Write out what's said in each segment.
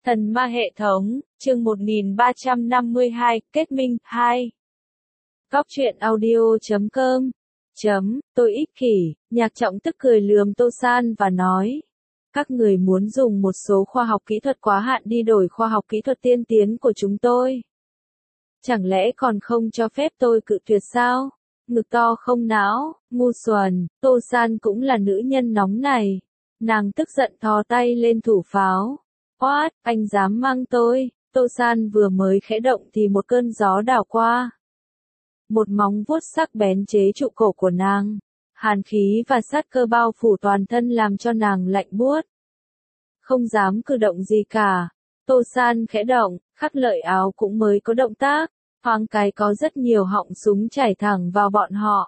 Thần ma hệ thống, chương 1352, kết minh, 2. Góc truyện audio.com. Tôi ích kỷ, Nhạc Trọng tức cười lườm Tô San và nói. Các người muốn dùng một số khoa học kỹ thuật quá hạn đi đổi khoa học kỹ thuật tiên tiến của chúng tôi. Chẳng lẽ còn không cho phép tôi cự tuyệt sao? Ngực to không não, ngu xuẩn, Tô San cũng là nữ nhân nóng này. Nàng tức giận thò tay lên thủ pháo. Oát, anh dám mang tôi, Tô San vừa mới khẽ động thì một cơn gió đảo qua. Một móng vuốt sắc bén chế trụ cổ của nàng. Hàn khí và sát cơ bao phủ toàn thân làm cho nàng lạnh buốt. Không dám cử động gì cả. Tô San khẽ động, Khắc Lợi Áo cũng mới có động tác. Thoáng cái có rất nhiều họng súng chảy thẳng vào bọn họ.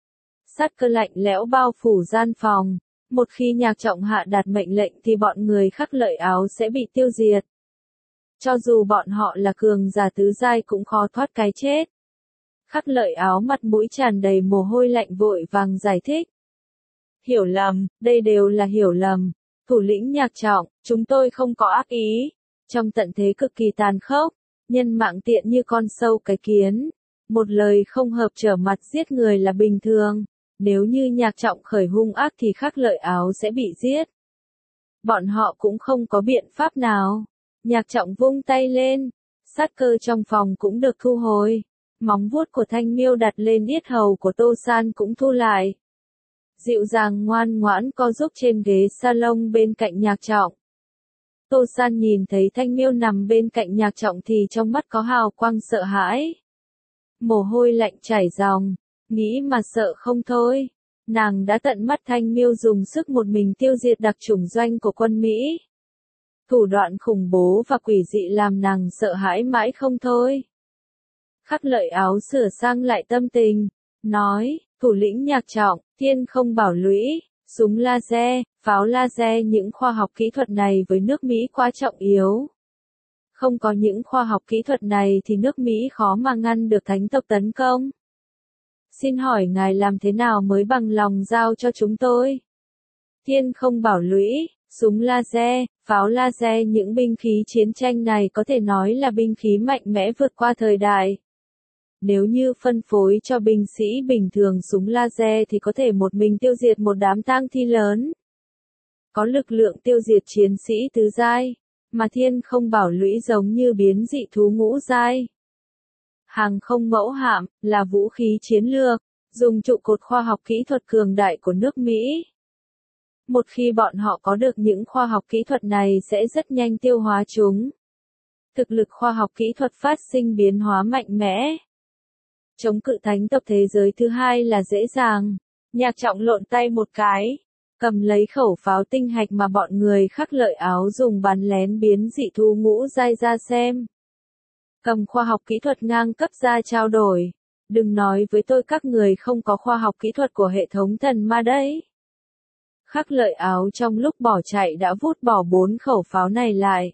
Sát cơ lạnh lẽo bao phủ gian phòng. Một khi Nhạc Trọng hạ đạt mệnh lệnh thì bọn người Khắc Lợi Áo sẽ bị tiêu diệt. Cho dù bọn họ là cường giả tứ giai cũng khó thoát cái chết. Khắc Lợi Áo mặt mũi tràn đầy mồ hôi lạnh vội vàng giải thích. Hiểu lầm, đây đều là hiểu lầm. Thủ lĩnh Nhạc Trọng, chúng tôi không có ác ý. Trong tận thế cực kỳ tàn khốc, nhân mạng tiện như con sâu cái kiến. Một lời không hợp trở mặt giết người là bình thường. Nếu như Nhạc Trọng khởi hung ác thì Khắc Lợi Áo sẽ bị giết. Bọn họ cũng không có biện pháp nào. Nhạc Trọng vung tay lên. Sát cơ trong phòng cũng được thu hồi. Móng vuốt của Thanh Miêu đặt lên yết hầu của Tô San cũng thu lại. Dịu dàng ngoan ngoãn co giúp trên ghế salon bên cạnh Nhạc Trọng. Tô San nhìn thấy Thanh Miêu nằm bên cạnh Nhạc Trọng thì trong mắt có hào quang sợ hãi. Mồ hôi lạnh chảy ròng. Nghĩ mà sợ không thôi. Nàng đã tận mắt Thanh Miêu dùng sức một mình tiêu diệt đặc chủng doanh của quân Mỹ. Thủ đoạn khủng bố và quỷ dị làm nàng sợ hãi mãi không thôi. Khắc Lợi Áo sửa sang lại tâm tình. Nói, thủ lĩnh Nhạc Trọng, thiên không bảo lũy, súng laser, pháo laser, những khoa học kỹ thuật này với nước Mỹ quá trọng yếu. Không có những khoa học kỹ thuật này thì nước Mỹ khó mà ngăn được thánh tộc tấn công. Xin hỏi ngài làm thế nào mới bằng lòng giao cho chúng tôi? Thiên không bảo lũy, súng laser, pháo laser, những binh khí chiến tranh này có thể nói là binh khí mạnh mẽ vượt qua thời đại. Nếu như phân phối cho binh sĩ bình thường súng laser thì có thể một mình tiêu diệt một đám tang thi lớn. Có lực lượng tiêu diệt chiến sĩ tứ giai, mà thiên không bảo lũy giống như biến dị thú ngũ giai. Hàng không mẫu hạm, là vũ khí chiến lược, dùng trụ cột khoa học kỹ thuật cường đại của nước Mỹ. Một khi bọn họ có được những khoa học kỹ thuật này sẽ rất nhanh tiêu hóa chúng. Thực lực khoa học kỹ thuật phát sinh biến hóa mạnh mẽ. Chống cự thánh tộc thế giới thứ hai là dễ dàng. Nhạc Trọng lộn tay một cái, cầm lấy khẩu pháo tinh hạch mà bọn người Khắc Lợi Áo dùng bắn lén biến dị thú ngũ giai ra xem. Cầm khoa học kỹ thuật ngang cấp ra trao đổi. Đừng nói với tôi các người không có khoa học kỹ thuật của hệ thống thần ma đấy. Khắc Lợi Áo trong lúc bỏ chạy đã vút bỏ 4 khẩu pháo này lại.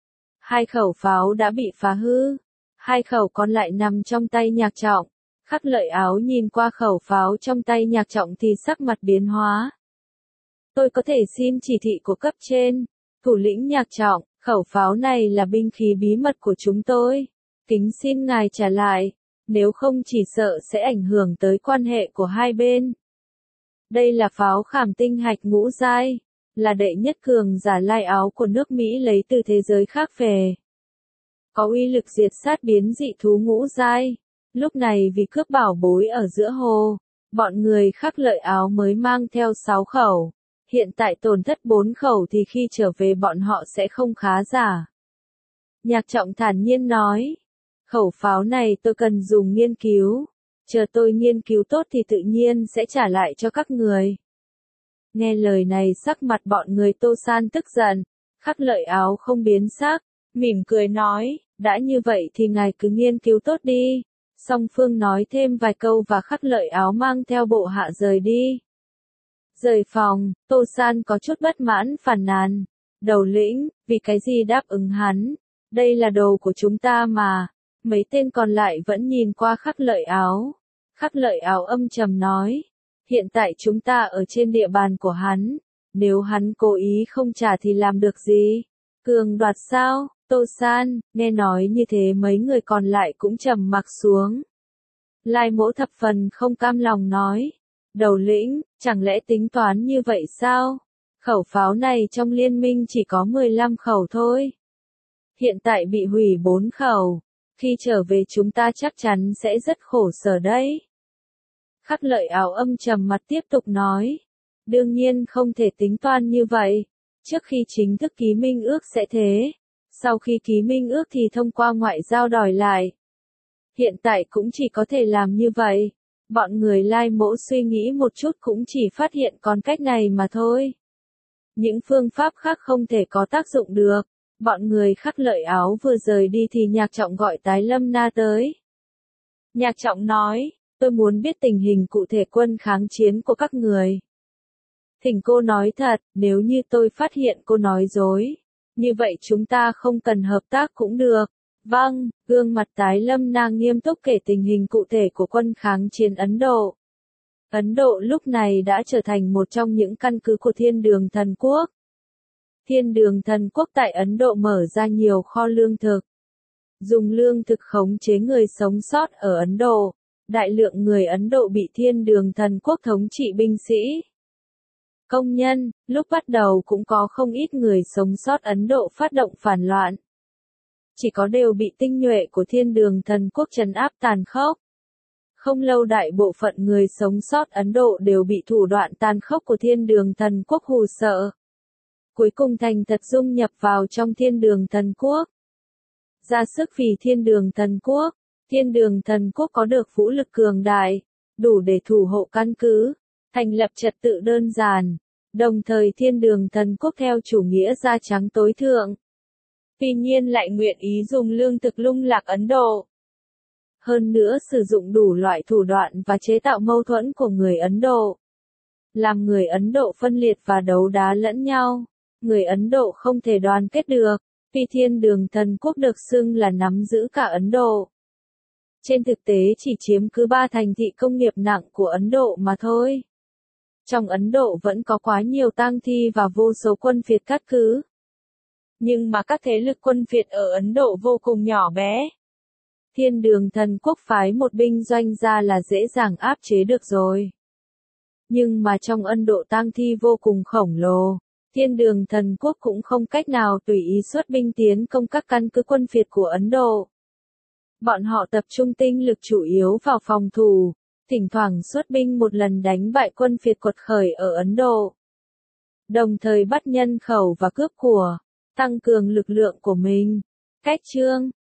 2 khẩu pháo đã bị phá hư. 2 khẩu còn lại nằm trong tay Nhạc Trọng. Khắc Lợi Áo nhìn qua khẩu pháo trong tay Nhạc Trọng thì sắc mặt biến hóa. Tôi có thể xin chỉ thị của cấp trên. Thủ lĩnh Nhạc Trọng, khẩu pháo này là binh khí bí mật của chúng tôi. Kính xin ngài trả lại. Nếu không chỉ sợ sẽ ảnh hưởng tới quan hệ của hai bên. Đây là pháo khảm tinh hạch ngũ giai. Là đệ nhất cường giả lai áo của nước Mỹ lấy từ thế giới khác về. Có uy lực diệt sát biến dị thú ngũ giai. Lúc này vì cướp bảo bối ở giữa hồ, bọn người Khắc Lợi Áo mới mang theo 6 khẩu. Hiện tại tổn thất 4 khẩu thì khi trở về bọn họ sẽ không khá giả. Nhạc Trọng thản nhiên nói. Khẩu pháo này tôi cần dùng nghiên cứu. Chờ tôi nghiên cứu tốt thì tự nhiên sẽ trả lại cho các người. Nghe lời này sắc mặt bọn người Tô San tức giận. Khắc Lợi Áo không biến sắc, mỉm cười nói, đã như vậy thì ngài cứ nghiên cứu tốt đi. Song phương nói thêm vài câu và Khắc Lợi Áo mang theo bộ hạ rời đi. Rời phòng, Tô San có chút bất mãn phàn nàn. Đầu lĩnh, vì cái gì đáp ứng hắn? Đây là đồ của chúng ta mà. Mấy tên còn lại vẫn nhìn qua Khắc Lợi Áo. Khắc Lợi Áo âm trầm nói. Hiện tại chúng ta ở trên địa bàn của hắn. Nếu hắn cố ý không trả thì làm được gì? Cường đoạt sao? Tô San, nghe nói như thế mấy người còn lại cũng trầm mặc xuống. Lai Mỗ thập phần không cam lòng nói. Đầu lĩnh, chẳng lẽ tính toán như vậy sao? Khẩu pháo này trong liên minh chỉ có 15 khẩu thôi. Hiện tại bị hủy 4 khẩu. Khi trở về chúng ta chắc chắn sẽ rất khổ sở đấy. Khắc Lợi Áo âm trầm mặt tiếp tục nói. Đương nhiên không thể tính toán như vậy. Trước khi chính thức ký minh ước sẽ thế. Sau khi ký minh ước thì thông qua ngoại giao đòi lại. Hiện tại cũng chỉ có thể làm như vậy. Bọn người Lai Mỗ suy nghĩ một chút cũng chỉ phát hiện còn cách này mà thôi. Những phương pháp khác không thể có tác dụng được. Bọn người Khắc Lợi Áo vừa rời đi thì Nhạc Trọng gọi Tái Lâm Na tới. Nhạc Trọng nói, tôi muốn biết tình hình cụ thể quân kháng chiến của các người. Thỉnh cô nói thật, nếu như tôi phát hiện cô nói dối. Như vậy chúng ta không cần hợp tác cũng được. Vâng, gương mặt Tái Lâm Na nghiêm túc kể tình hình cụ thể của quân kháng chiến Ấn Độ. Ấn Độ lúc này đã trở thành một trong những căn cứ của Thiên Đường Thần Quốc. Thiên Đường Thần Quốc tại Ấn Độ mở ra nhiều kho lương thực. Dùng lương thực khống chế người sống sót ở Ấn Độ. Đại lượng người Ấn Độ bị Thiên Đường Thần Quốc thống trị binh sĩ. Công nhân, lúc bắt đầu cũng có không ít người sống sót Ấn Độ phát động phản loạn. Chỉ có đều bị tinh nhuệ của Thiên Đường Thần Quốc trấn áp tàn khốc. Không lâu đại bộ phận người sống sót Ấn Độ đều bị thủ đoạn tàn khốc của Thiên Đường Thần Quốc hù sợ. Cuối cùng thành thật dung nhập vào trong Thiên Đường Thần Quốc. Ra sức vì Thiên Đường Thần Quốc, Thiên Đường Thần Quốc có được vũ lực cường đại, đủ để thủ hộ căn cứ, thành lập trật tự đơn giản. Đồng thời Thiên Đường Thần Quốc theo chủ nghĩa da trắng tối thượng. Tuy nhiên lại nguyện ý dùng lương thực lung lạc Ấn Độ. Hơn nữa sử dụng đủ loại thủ đoạn và chế tạo mâu thuẫn của người Ấn Độ. Làm người Ấn Độ phân liệt và đấu đá lẫn nhau. Người Ấn Độ không thể đoàn kết được. Vì Thiên Đường Thần Quốc được xưng là nắm giữ cả Ấn Độ. Trên thực tế chỉ chiếm cứ 3 thành thị công nghiệp nặng của Ấn Độ mà thôi. Trong Ấn Độ vẫn có quá nhiều tang thi và vô số quân phiệt cát cứ. Nhưng mà các thế lực quân phiệt ở Ấn Độ vô cùng nhỏ bé. Thiên Đường Thần Quốc phái một binh doanh ra là dễ dàng áp chế được rồi. Nhưng mà trong Ấn Độ tang thi vô cùng khổng lồ. Thiên Đường Thần Quốc cũng không cách nào tùy ý xuất binh tiến công các căn cứ quân phiệt của Ấn Độ. Bọn họ tập trung tinh lực chủ yếu vào phòng thủ, thỉnh thoảng xuất binh một lần đánh bại quân phiệt quật khởi ở Ấn Độ. Đồng thời bắt nhân khẩu và cướp của, tăng cường lực lượng của mình. Cách chương